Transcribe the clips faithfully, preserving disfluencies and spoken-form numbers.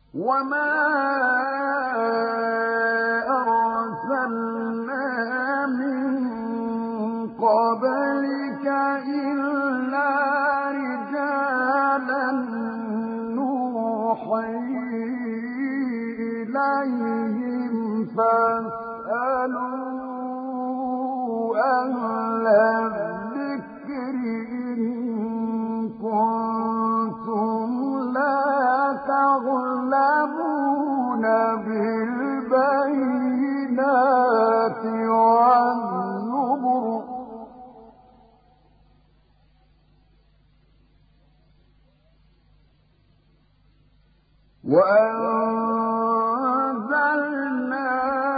وما أرسلنا من قبلك إلا رجالا نوحي إليهم فاسألوا أهل الذكر إن كنتم لا تعلمون بالبينات والزبر وأنزلنا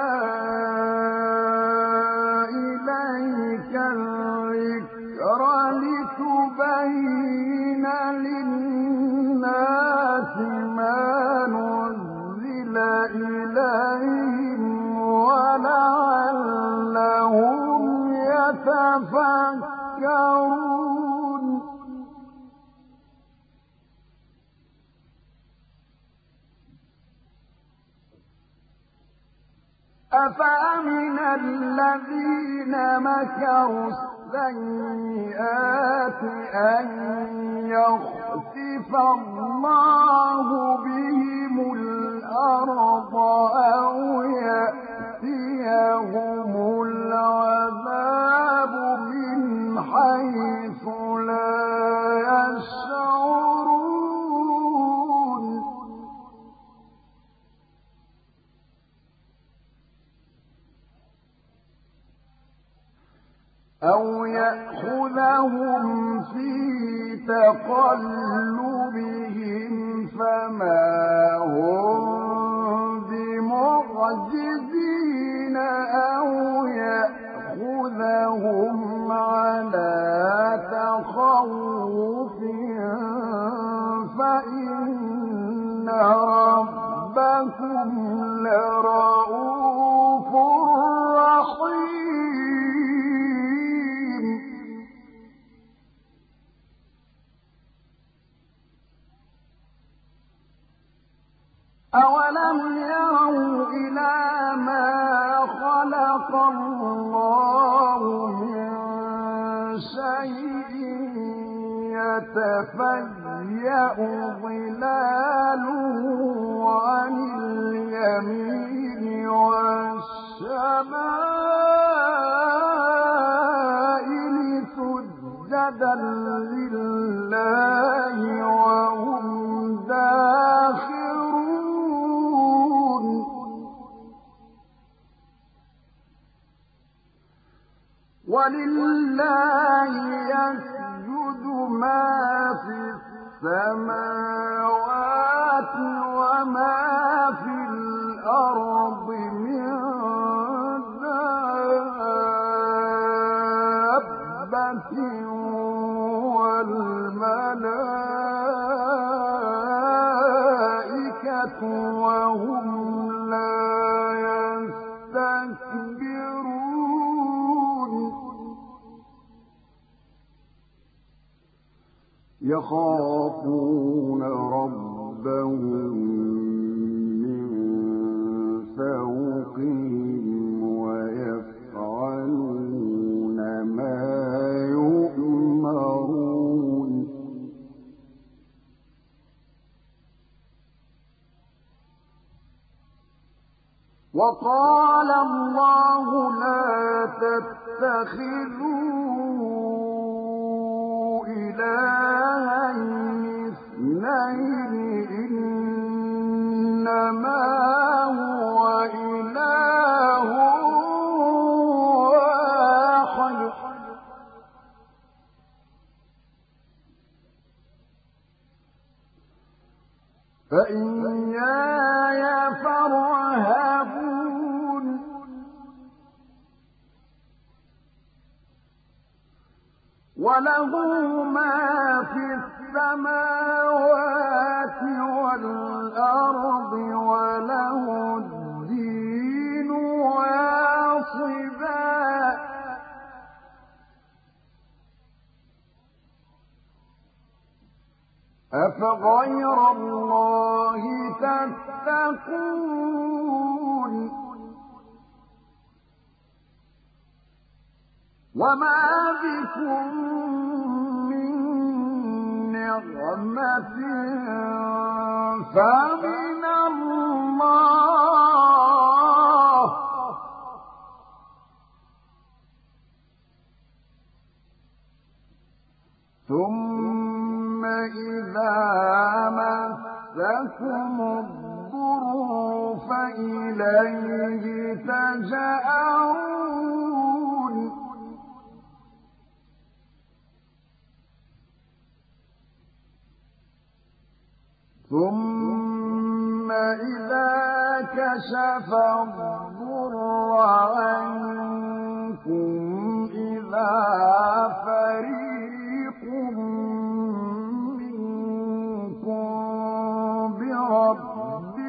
إليك الذكر لتبين للناس ما نزل إليهم ولعلهم يتفكرون أفأمن الذين مكروا السيئات أن يخسف الله بهم الأرض أو يأتيهم العذاب من حيث لا يشعرون أو يأخذهم في تقلبهم فما هم بمعجزين أو يأخذهم على تخوف فإن ربكم لرؤوف رحيم أولم يروا إلى ما خلق الله من شيء يتفيأ ظلاله عن اليمين والشمائل سجدا لله وهم داخرون ولله يسجد ما في السماوات وما في الأرض من دابة والملائكة وهم لا يستكبرون يخافون ربهم من فوقهم ويفعلون ما يؤمرون وقال الله لا تتخذوا إلهين اثنين إنما هو إله واحد فإياي فارهبون وله ما في السماوات والأرض وله الدين واصبا أفغير الله تتقون تتقون وما بكم من نعمة فمن الله ثم إذا مسكم الضر فإليه تجأرون ثم إذا كشف الضر عنكم إذا فريق منكم بربهم